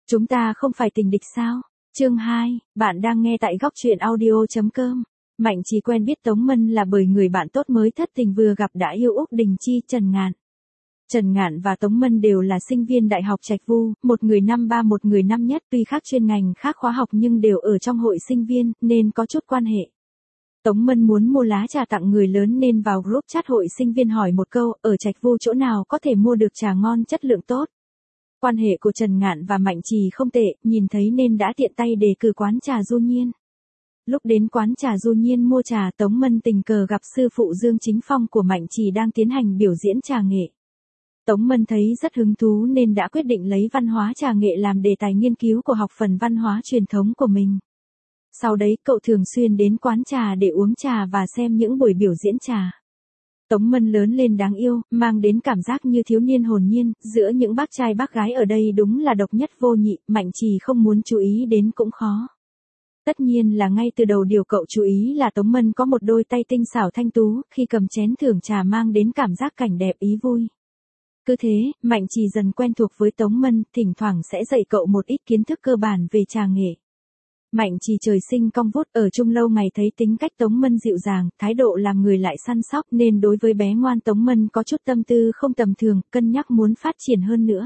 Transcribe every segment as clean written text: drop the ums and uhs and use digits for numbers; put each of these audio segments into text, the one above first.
Chúng ta không phải tình địch sao? Chương 2, bạn đang nghe tại góc truyện audio.com. Mạnh Trì quen biết Tống Mân là bởi người bạn tốt mới thất tình vừa gặp đã yêu Úc Đình Chi, Trần Ngạn. Trần Ngạn và Tống Mân đều là sinh viên Đại học Trạch Vu, một người năm ba một người năm nhất, tuy khác chuyên ngành khác khóa học nhưng đều ở trong hội sinh viên, nên có chút quan hệ. Tống Mân muốn mua lá trà tặng người lớn nên vào group chat hội sinh viên hỏi một câu, ở Trạch Vu chỗ nào có thể mua được trà ngon chất lượng tốt. Quan hệ của Trần Ngạn và Mạnh Trì không tệ, nhìn thấy nên đã tiện tay đề cử quán trà Du Nhiên. Lúc đến quán trà Du Nhiên mua trà, Tống Mân tình cờ gặp sư phụ Dương Chính Phong của Mạnh Trì đang tiến hành biểu diễn trà nghệ. Tống Mân thấy rất hứng thú nên đã quyết định lấy văn hóa trà nghệ làm đề tài nghiên cứu của học phần văn hóa truyền thống của mình. Sau đấy cậu thường xuyên đến quán trà để uống trà và xem những buổi biểu diễn trà. Tống Mân lớn lên đáng yêu, mang đến cảm giác như thiếu niên hồn nhiên, giữa những bác trai bác gái ở đây đúng là độc nhất vô nhị, Mạnh Trì không muốn chú ý đến cũng khó. Tất nhiên là ngay từ đầu điều cậu chú ý là Tống Mân có một đôi tay tinh xảo thanh tú, khi cầm chén thưởng trà mang đến cảm giác cảnh đẹp ý vui. Cứ thế, Mạnh Trì dần quen thuộc với Tống Mân, thỉnh thoảng sẽ dạy cậu một ít kiến thức cơ bản về trà nghệ. Mạnh Trì trời sinh cong vút, ở chung lâu ngày thấy tính cách Tống Mân dịu dàng, thái độ làm người lại săn sóc nên đối với bé ngoan Tống Mân có chút tâm tư không tầm thường, cân nhắc muốn phát triển hơn nữa.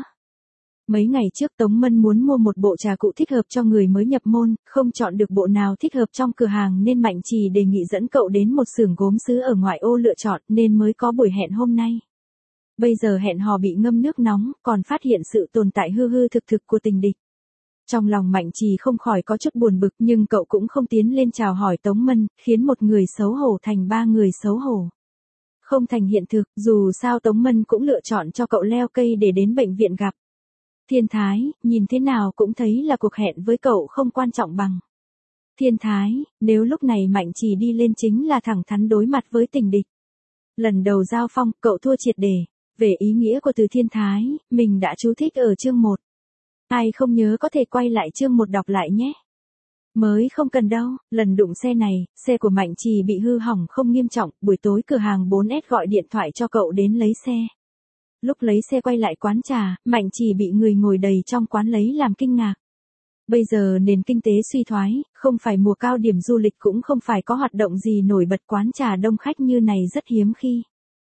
Mấy ngày trước Tống Mân muốn mua một bộ trà cụ thích hợp cho người mới nhập môn, không chọn được bộ nào thích hợp trong cửa hàng nên Mạnh Trì đề nghị dẫn cậu đến một xưởng gốm sứ ở ngoại ô lựa chọn nên mới có buổi hẹn hôm nay. Bây giờ hẹn hò bị ngâm nước nóng, còn phát hiện sự tồn tại hư hư thực thực của tình địch. Trong lòng Mạnh Trì không khỏi có chút buồn bực nhưng cậu cũng không tiến lên chào hỏi Tống Mân, khiến một người xấu hổ thành ba người xấu hổ. Không thành hiện thực, dù sao Tống Mân cũng lựa chọn cho cậu leo cây để đến bệnh viện gặp. Thiên Thái, nhìn thế nào cũng thấy là cuộc hẹn với cậu không quan trọng bằng. Thiên Thái, nếu lúc này Mạnh Trì đi lên chính là thẳng thắn đối mặt với tình địch. Lần đầu giao phong, cậu thua triệt để. Về ý nghĩa của từ Thiên Thái, mình đã chú thích ở chương 1. Ai không nhớ có thể quay lại chương 1 đọc lại nhé. Mới không cần đâu, lần đụng xe này, xe của Mạnh Trì bị hư hỏng không nghiêm trọng, buổi tối cửa hàng 4S gọi điện thoại cho cậu đến lấy xe. Lúc lấy xe quay lại quán trà, Mạnh Trì bị người ngồi đầy trong quán lấy làm kinh ngạc. Bây giờ nền kinh tế suy thoái, không phải mùa cao điểm du lịch cũng không phải có hoạt động gì nổi bật, quán trà đông khách như này rất hiếm khi.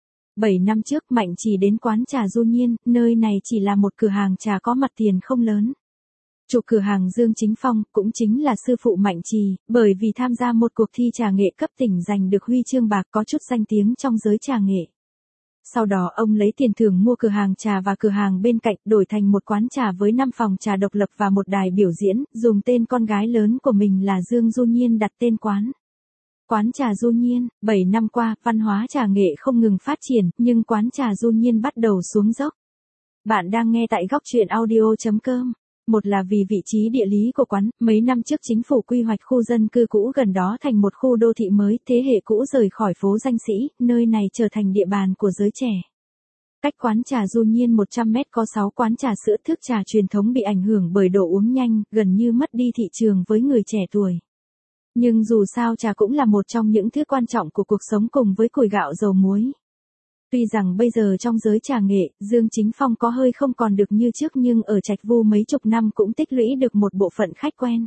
7 năm trước Mạnh Trì đến quán trà Du Nhiên, nơi này chỉ là một cửa hàng trà có mặt tiền không lớn. Chủ cửa hàng Dương Chính Phong cũng chính là sư phụ Mạnh Trì, bởi vì tham gia một cuộc thi trà nghệ cấp tỉnh giành được huy chương bạc, có chút danh tiếng trong giới trà nghệ. Sau đó ông lấy tiền thưởng mua cửa hàng trà và cửa hàng bên cạnh, đổi thành một quán trà với 5 phòng trà độc lập và một đài biểu diễn, dùng tên con gái lớn của mình là Dương Du Nhiên đặt tên quán. Quán trà Du Nhiên, 7 năm qua, văn hóa trà nghệ không ngừng phát triển, nhưng quán trà Du Nhiên bắt đầu xuống dốc. Bạn đang nghe tại góc truyện audio.com. Một là vì vị trí địa lý của quán, mấy năm trước chính phủ quy hoạch khu dân cư cũ gần đó thành một khu đô thị mới, thế hệ cũ rời khỏi phố Danh Sĩ, nơi này trở thành địa bàn của giới trẻ. Cách quán trà Du Nhiên 100 mét có 6 quán trà sữa thức trà truyền thống bị ảnh hưởng bởi đồ uống nhanh, gần như mất đi thị trường với người trẻ tuổi. Nhưng dù sao trà cũng là một trong những thứ quan trọng của cuộc sống cùng với củi gạo dầu muối. Tuy rằng bây giờ trong giới trà nghệ, Dương Chính Phong có hơi không còn được như trước nhưng ở Trạch Vu mấy chục năm cũng tích lũy được một bộ phận khách quen.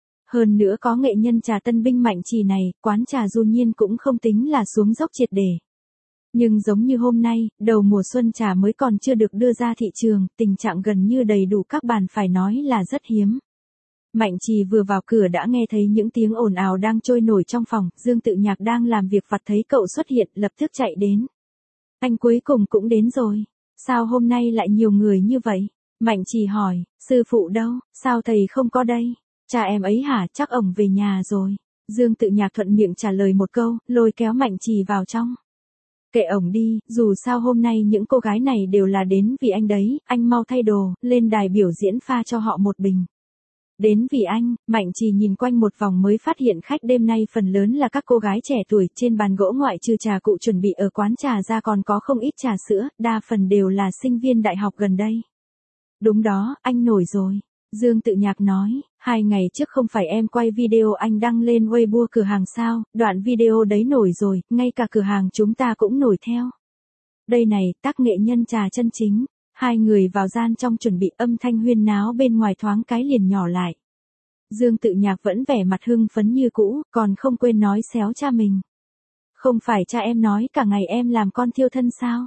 Hơn nữa có nghệ nhân trà tân binh Mạnh Trì này, quán trà Du Nhiên cũng không tính là xuống dốc triệt để. Nhưng giống như hôm nay, đầu mùa xuân trà mới còn chưa được đưa ra thị trường, tình trạng gần như đầy đủ các bàn phải nói là rất hiếm. Mạnh Trì vừa vào cửa đã nghe thấy những tiếng ồn ào đang trôi nổi trong phòng, Dương Tự Nhạc đang làm việc vặt thấy cậu xuất hiện, lập tức chạy đến. Anh cuối cùng cũng đến rồi. Sao hôm nay lại nhiều người như vậy? Mạnh Trì hỏi, sư phụ đâu, sao thầy không có đây? Cha em ấy hả, chắc ổng về nhà rồi. Dương Tự Nhạc thuận miệng trả lời một câu, lôi kéo Mạnh Trì vào trong. Kệ ổng đi, dù sao hôm nay những cô gái này đều là đến vì anh đấy, anh mau thay đồ, lên đài biểu diễn pha cho họ một bình. Đến vì anh, Mạnh Trì nhìn quanh một vòng mới phát hiện khách đêm nay phần lớn là các cô gái trẻ tuổi, trên bàn gỗ ngoại trừ trà cụ chuẩn bị ở quán trà ra còn có không ít trà sữa, đa phần đều là sinh viên đại học gần đây. Đúng đó, anh nổi rồi. Dương Tự Nhạc nói, 2 ngày trước không phải em quay video anh đăng lên Weibo cửa hàng sao, đoạn video đấy nổi rồi, ngay cả cửa hàng chúng ta cũng nổi theo. Đây này, tác nghệ nhân trà chân chính. Hai người vào gian trong chuẩn bị, âm thanh huyên náo bên ngoài thoáng cái liền nhỏ lại. Dương Tự Nhạc vẫn vẻ mặt hưng phấn như cũ, còn không quên nói xéo cha mình. Không phải cha em nói cả ngày em làm con thiêu thân sao?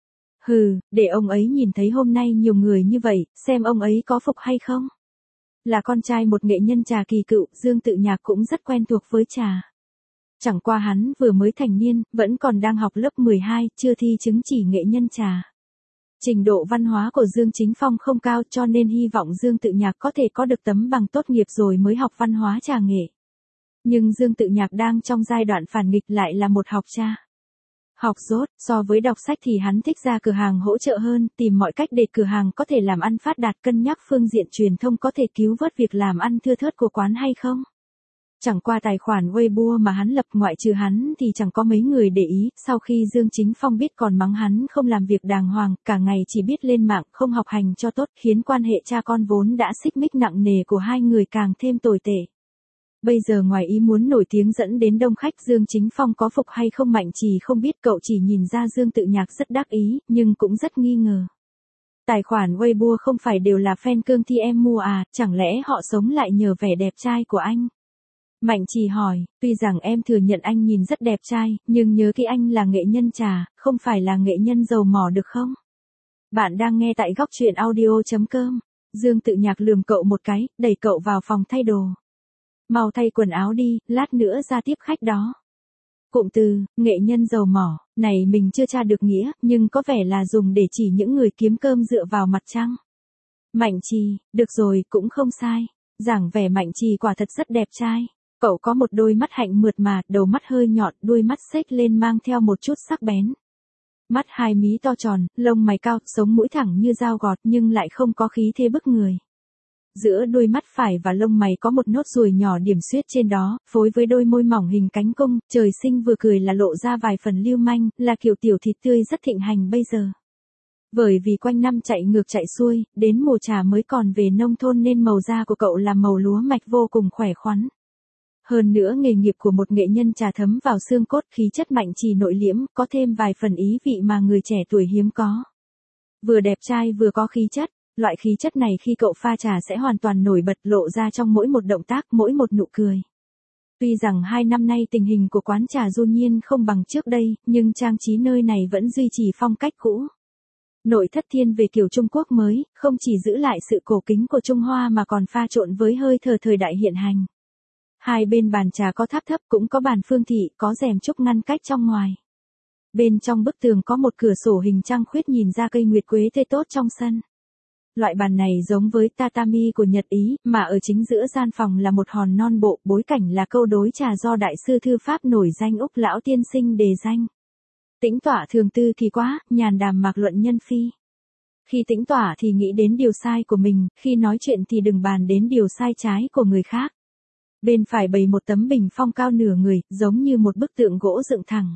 Hừ, để ông ấy nhìn thấy hôm nay nhiều người như vậy, xem ông ấy có phục hay không? Là con trai một nghệ nhân trà kỳ cựu, Dương Tự Nhạc cũng rất quen thuộc với trà. Chẳng qua hắn vừa mới thành niên, vẫn còn đang học lớp 12, chưa thi chứng chỉ nghệ nhân trà. Trình độ văn hóa của Dương Chính Phong không cao cho nên hy vọng Dương Tự Nhạc có thể có được tấm bằng tốt nghiệp rồi mới học văn hóa trà nghệ. Nhưng Dương Tự Nhạc đang trong giai đoạn phản nghịch lại là một học cha. Học dốt, so với đọc sách thì hắn thích ra cửa hàng hỗ trợ hơn, tìm mọi cách để cửa hàng có thể làm ăn phát đạt, cân nhắc phương diện truyền thông có thể cứu vớt việc làm ăn thưa thớt của quán hay không. Chẳng qua tài khoản Weibo mà hắn lập ngoại trừ hắn thì chẳng có mấy người để ý, sau khi Dương Chính Phong biết còn mắng hắn không làm việc đàng hoàng, cả ngày chỉ biết lên mạng, không học hành cho tốt, khiến quan hệ cha con vốn đã xích mích nặng nề của hai người càng thêm tồi tệ. Bây giờ ngoài ý muốn nổi tiếng dẫn đến đông khách, Dương Chính Phong có phục hay không Mạnh Trì không biết, cậu chỉ nhìn ra Dương Tự Nhạc rất đắc ý, nhưng cũng rất nghi ngờ. Tài khoản Weibo không phải đều là fan cương thi em mua à, chẳng lẽ họ sống lại nhờ vẻ đẹp trai của anh? Mạnh Trì hỏi, tuy rằng em thừa nhận anh nhìn rất đẹp trai, nhưng nhớ kỹ anh là nghệ nhân trà, không phải là nghệ nhân dầu mỏ được không? Bạn đang nghe tại góc truyện audio.com. Dương Tự Nhạc lườm cậu một cái, đẩy cậu vào phòng thay đồ. Mau thay quần áo đi, lát nữa ra tiếp khách đó. Cụm từ, nghệ nhân dầu mỏ, này mình chưa tra được nghĩa, nhưng có vẻ là dùng để chỉ những người kiếm cơm dựa vào mặt trăng. Mạnh Trì, được rồi, cũng không sai. Giảng vẻ Mạnh Trì quả thật rất đẹp trai. Cậu có một đôi mắt hạnh mượt mà, đầu mắt hơi nhọn, đuôi mắt xếch lên mang theo một chút sắc bén. Mắt hai mí to tròn, lông mày cao, sống mũi thẳng như dao gọt nhưng lại không có khí thế bức người. Giữa đôi mắt phải và lông mày có một nốt ruồi nhỏ điểm xuyết trên đó, phối với đôi môi mỏng hình cánh cung, trời sinh vừa cười là lộ ra vài phần lưu manh, là kiểu tiểu thịt tươi rất thịnh hành bây giờ. Bởi vì quanh năm chạy ngược chạy xuôi, đến mùa trà mới còn về nông thôn nên màu da của cậu là màu lúa mạch vô cùng khỏe khoắn. Hơn nữa nghề nghiệp của một nghệ nhân trà thấm vào xương cốt, khí chất Mạnh Trì nội liễm, có thêm vài phần ý vị mà người trẻ tuổi hiếm có. Vừa đẹp trai vừa có khí chất, loại khí chất này khi cậu pha trà sẽ hoàn toàn nổi bật, lộ ra trong mỗi một động tác, mỗi một nụ cười. Tuy rằng 2 năm nay tình hình của quán trà Du Nhiên không bằng trước đây, nhưng trang trí nơi này vẫn duy trì phong cách cũ. Nội thất thiên về kiểu Trung Quốc mới, không chỉ giữ lại sự cổ kính của Trung Hoa mà còn pha trộn với hơi thở thời đại hiện hành. Hai bên bàn trà có tháp thấp, cũng có bàn phương thị, có rèm trúc ngăn cách trong ngoài. Bên trong bức tường có một cửa sổ hình trăng khuyết nhìn ra cây nguyệt quế tươi tốt trong sân. Loại bàn này giống với tatami của Nhật Ý, mà ở chính giữa gian phòng là một hòn non bộ, bối cảnh là câu đối trà do đại sư thư pháp nổi danh Úc Lão tiên sinh đề danh. Tĩnh tọa thường tư thì quá, nhàn đàm mạc luận nhân phi. Khi tĩnh tọa thì nghĩ đến điều sai của mình, khi nói chuyện thì đừng bàn đến điều sai trái của người khác. Bên phải bày một tấm bình phong cao nửa người, giống như một bức tượng gỗ dựng thẳng.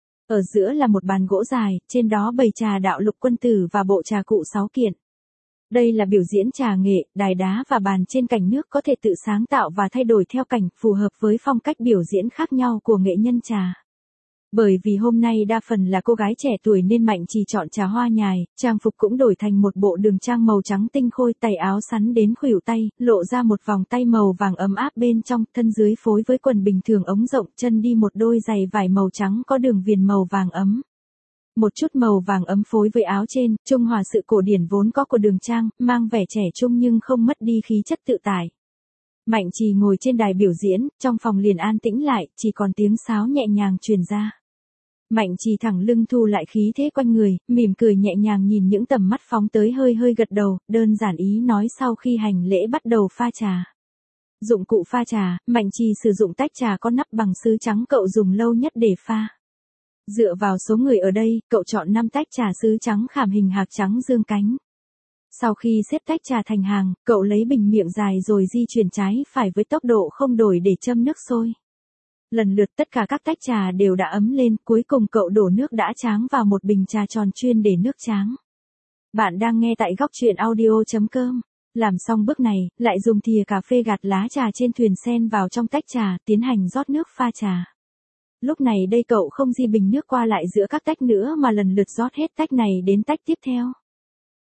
Ở giữa là một bàn gỗ dài, trên đó bày trà đạo Lục Quân Tử và bộ trà cụ 6 kiện. Đây là biểu diễn trà nghệ, đài đá và bàn trên cảnh nước có thể tự sáng tạo và thay đổi theo cảnh, phù hợp với phong cách biểu diễn khác nhau của nghệ nhân trà. Bởi vì hôm nay đa phần là cô gái trẻ tuổi nên Mạnh Trì chọn trà hoa nhài, trang phục cũng đổi thành một bộ đường trang màu trắng tinh khôi, tay áo sắn đến khuỷu tay, lộ ra một vòng tay màu vàng ấm áp bên trong, thân dưới phối với quần bình thường ống rộng, chân đi một đôi giày vải màu trắng có đường viền màu vàng ấm. Một chút màu vàng ấm phối với áo trên, trung hòa sự cổ điển vốn có của đường trang, mang vẻ trẻ trung nhưng không mất đi khí chất tự tại. Mạnh Trì ngồi trên đài biểu diễn, trong phòng liền an tĩnh lại, chỉ còn tiếng sáo nhẹ nhàng truyền ra. Mạnh Trì thẳng lưng thu lại khí thế quanh người, mỉm cười nhẹ nhàng nhìn những tầm mắt phóng tới, hơi hơi gật đầu, đơn giản ý nói sau khi hành lễ bắt đầu pha trà. Dụng cụ pha trà, Mạnh Trì sử dụng tách trà có nắp bằng sứ trắng cậu dùng lâu nhất để pha. Dựa vào số người ở đây, cậu chọn 5 tách trà sứ trắng khảm hình hạc trắng dương cánh. Sau khi xếp tách trà thành hàng, cậu lấy bình miệng dài rồi di chuyển trái phải với tốc độ không đổi để châm nước sôi. Lần lượt tất cả các tách trà đều đã ấm lên, cuối cùng cậu đổ nước đã tráng vào một bình trà tròn chuyên để nước tráng. Bạn đang nghe tại góc truyện audio.com. Làm xong bước này, lại dùng thìa cà phê gạt lá trà trên thuyền sen vào trong tách trà, tiến hành rót nước pha trà. Lúc này đây cậu không di bình nước qua lại giữa các tách nữa mà lần lượt rót hết tách này đến tách tiếp theo.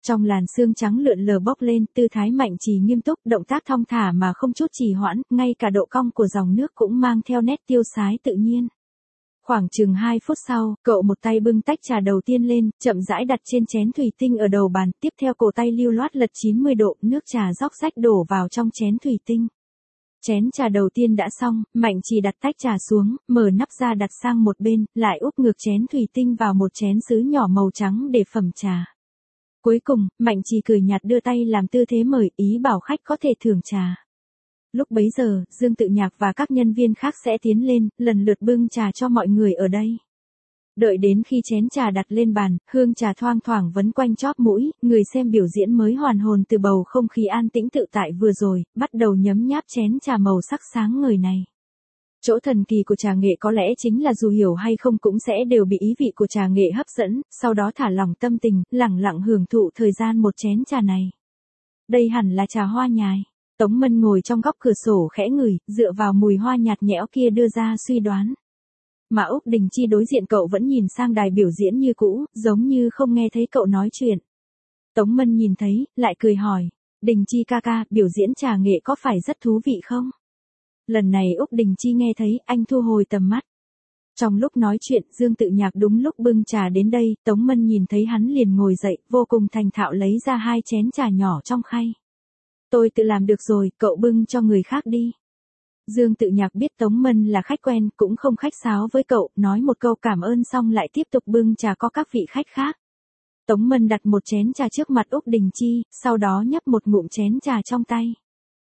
Trong làn sương trắng lượn lờ bốc lên, tư thái Mạnh Trì nghiêm túc, động tác thong thả mà không chút trì hoãn, ngay cả độ cong của dòng nước cũng mang theo nét tiêu sái tự nhiên. Khoảng chừng 2 phút sau, cậu một tay bưng tách trà đầu tiên lên, chậm rãi đặt trên chén thủy tinh ở đầu bàn, tiếp theo cổ tay lưu loát lật 90 độ, nước trà róc rách đổ vào trong chén thủy tinh. Chén trà đầu tiên đã xong, Mạnh Trì đặt tách trà xuống, mở nắp ra đặt sang một bên, lại úp ngược chén thủy tinh vào một chén sứ nhỏ màu trắng để phẩm trà. Cuối cùng, Mạnh Trì cười nhạt đưa tay làm tư thế mời, ý bảo khách có thể thưởng trà. Lúc bấy giờ, Dương Tự Nhạc và các nhân viên khác sẽ tiến lên, lần lượt bưng trà cho mọi người ở đây. Đợi đến khi chén trà đặt lên bàn, hương trà thoang thoảng vấn quanh chóp mũi, người xem biểu diễn mới hoàn hồn từ bầu không khí an tĩnh tự tại vừa rồi, bắt đầu nhấm nháp chén trà màu sắc sáng ngời này. Chỗ thần kỳ của trà nghệ có lẽ chính là dù hiểu hay không cũng sẽ đều bị ý vị của trà nghệ hấp dẫn, sau đó thả lỏng tâm tình, lẳng lặng hưởng thụ thời gian một chén trà này. Đây hẳn là trà hoa nhài. Tống Mân ngồi trong góc cửa sổ khẽ ngửi, dựa vào mùi hoa nhạt nhẽo kia đưa ra suy đoán. Mà Úc Đình Chi đối diện cậu vẫn nhìn sang đài biểu diễn như cũ, giống như không nghe thấy cậu nói chuyện. Tống Mân nhìn thấy, lại cười hỏi, Đình Chi ca ca, biểu diễn trà nghệ có phải rất thú vị không? Lần này Úc Đình Chi nghe thấy, anh thu hồi tầm mắt. Trong lúc nói chuyện, Dương Tự Nhạc đúng lúc bưng trà đến đây, Tống Mân nhìn thấy hắn liền ngồi dậy, vô cùng thành thạo lấy ra 2 chén trà nhỏ trong khay. Tôi tự làm được rồi, cậu bưng cho người khác đi. Dương Tự Nhạc biết Tống Mân là khách quen, cũng không khách sáo với cậu, nói một câu cảm ơn xong lại tiếp tục bưng trà có các vị khách khác. Tống Mân đặt một chén trà trước mặt Úc Đình Chi, sau đó nhấp một ngụm chén trà trong tay.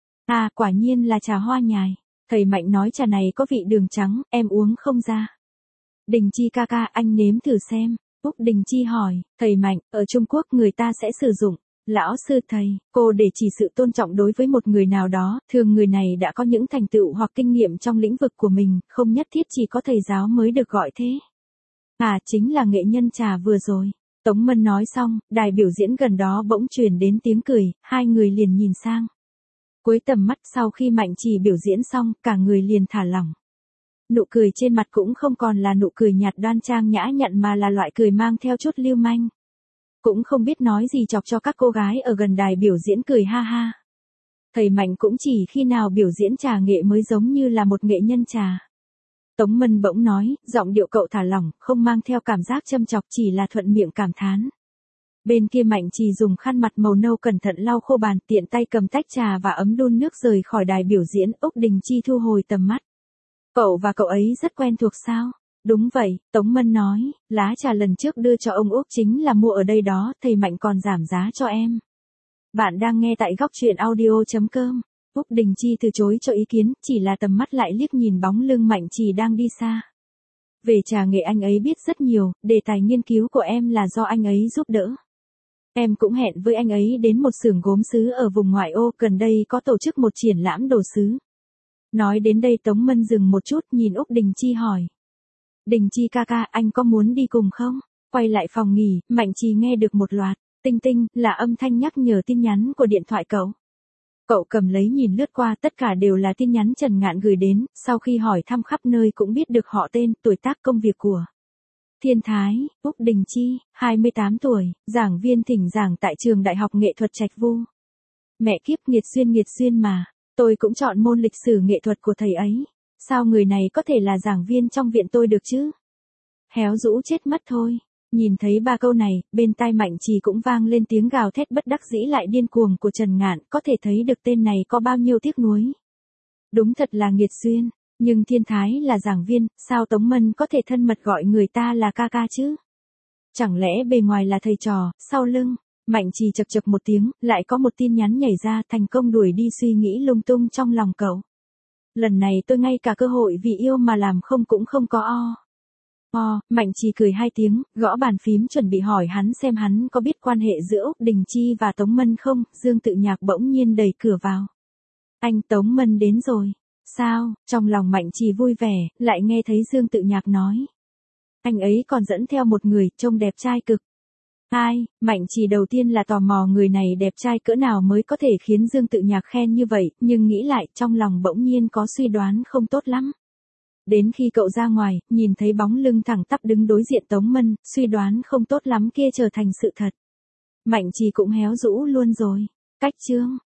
À, quả nhiên là trà hoa nhài. Thầy Mạnh nói trà này có vị đường trắng, em uống không ra. Đình Chi ca ca, anh nếm thử xem. Úc Đình Chi hỏi, thầy Mạnh, ở Trung Quốc người ta sẽ sử dụng lão sư thầy, cô để chỉ sự tôn trọng đối với một người nào đó, thường người này đã có những thành tựu hoặc kinh nghiệm trong lĩnh vực của mình, không nhất thiết chỉ có thầy giáo mới được gọi thế. À, chính là nghệ nhân trà vừa rồi. Tống Mân nói xong, đài biểu diễn gần đó bỗng truyền đến tiếng cười, hai người liền nhìn sang. Cuối tầm mắt sau khi Mạnh Trì biểu diễn xong, cả người liền thả lỏng. Nụ cười trên mặt cũng không còn là nụ cười nhạt đoan trang nhã nhặn mà là loại cười mang theo chút lưu manh. Cũng không biết nói gì chọc cho các cô gái ở gần đài biểu diễn cười ha ha. Thầy Mạnh cũng chỉ khi nào biểu diễn trà nghệ mới giống như là một nghệ nhân trà. Tống Mân bỗng nói, giọng điệu cậu thả lỏng, không mang theo cảm giác châm chọc, chỉ là thuận miệng cảm thán. Bên kia Mạnh Trì dùng khăn mặt màu nâu cẩn thận lau khô bàn, tiện tay cầm tách trà và ấm đun nước rời khỏi đài biểu diễn. Úc Đình Chi thu hồi tầm mắt. Cậu và cậu ấy rất quen thuộc sao? Đúng vậy, Tống Mân nói, lá trà lần trước đưa cho ông Úc chính là mua ở đây đó, thầy Mạnh còn giảm giá cho em. Bạn đang nghe tại góc truyện audio.com. Úc Đình Chi từ chối cho ý kiến, chỉ là tầm mắt lại liếc nhìn bóng lưng Mạnh Trì đang đi xa. Về trà nghệ anh ấy biết rất nhiều, đề tài nghiên cứu của em là do anh ấy giúp đỡ. Em cũng hẹn với anh ấy đến một xưởng gốm sứ ở vùng ngoại ô, gần đây có tổ chức một triển lãm đồ sứ. Nói đến đây Tống Mân dừng một chút, nhìn Úc Đình Chi hỏi. Đình Chi ca ca, anh có muốn đi cùng không? Quay lại phòng nghỉ, Mạnh Trì nghe được một loạt tinh tinh là âm thanh nhắc nhở tin nhắn của điện thoại cậu. Cậu cầm lấy nhìn lướt qua, tất cả đều là tin nhắn Trần Ngạn gửi đến, sau khi hỏi thăm khắp nơi cũng biết được họ tên, tuổi tác, công việc của Thiên Thái, Úc Đình Chi, 28 tuổi, giảng viên thỉnh giảng tại trường Đại học Nghệ thuật Trạch Vu. Mẹ kiếp, nghiệt xuyên mà, tôi cũng chọn môn lịch sử nghệ thuật của thầy ấy. Sao người này có thể là giảng viên trong viện tôi được chứ? Héo rũ chết mất thôi. Nhìn thấy 3 câu này, bên tai Mạnh Trì cũng vang lên tiếng gào thét bất đắc dĩ lại điên cuồng của Trần Ngạn, có thể thấy được tên này có bao nhiêu tiếc nuối. Đúng thật là nghiệt xuyên, nhưng Thiên Thái là giảng viên, sao Tống Mân có thể thân mật gọi người ta là ca ca chứ? Chẳng lẽ bề ngoài là thầy trò, sau lưng? Mạnh Trì chậc chậc một tiếng, lại có một tin nhắn nhảy ra, thành công đuổi đi suy nghĩ lung tung trong lòng cậu. Lần này tôi ngay cả cơ hội vì yêu mà làm không cũng không có. Mạnh Trì cười 2 tiếng, gõ bàn phím chuẩn bị hỏi hắn xem hắn có biết quan hệ giữa Úc Đình Chi và Tống Mân không. Dương Tự Nhạc bỗng nhiên đẩy cửa vào. Anh Tống Mân đến rồi. Sao? Trong lòng Mạnh Trì vui vẻ, lại nghe thấy Dương Tự Nhạc nói. Anh ấy còn dẫn theo một người, trông đẹp trai cực. Ai? Mạnh Trì đầu tiên là tò mò người này đẹp trai cỡ nào mới có thể khiến Dương Tự Nhạc khen như vậy, nhưng nghĩ lại trong lòng bỗng nhiên có suy đoán không tốt lắm. Đến khi cậu ra ngoài, nhìn thấy bóng lưng thẳng tắp đứng đối diện Tống Mân, suy đoán không tốt lắm kia trở thành sự thật. Mạnh trì cũng héo rũ luôn rồi. Cách chương.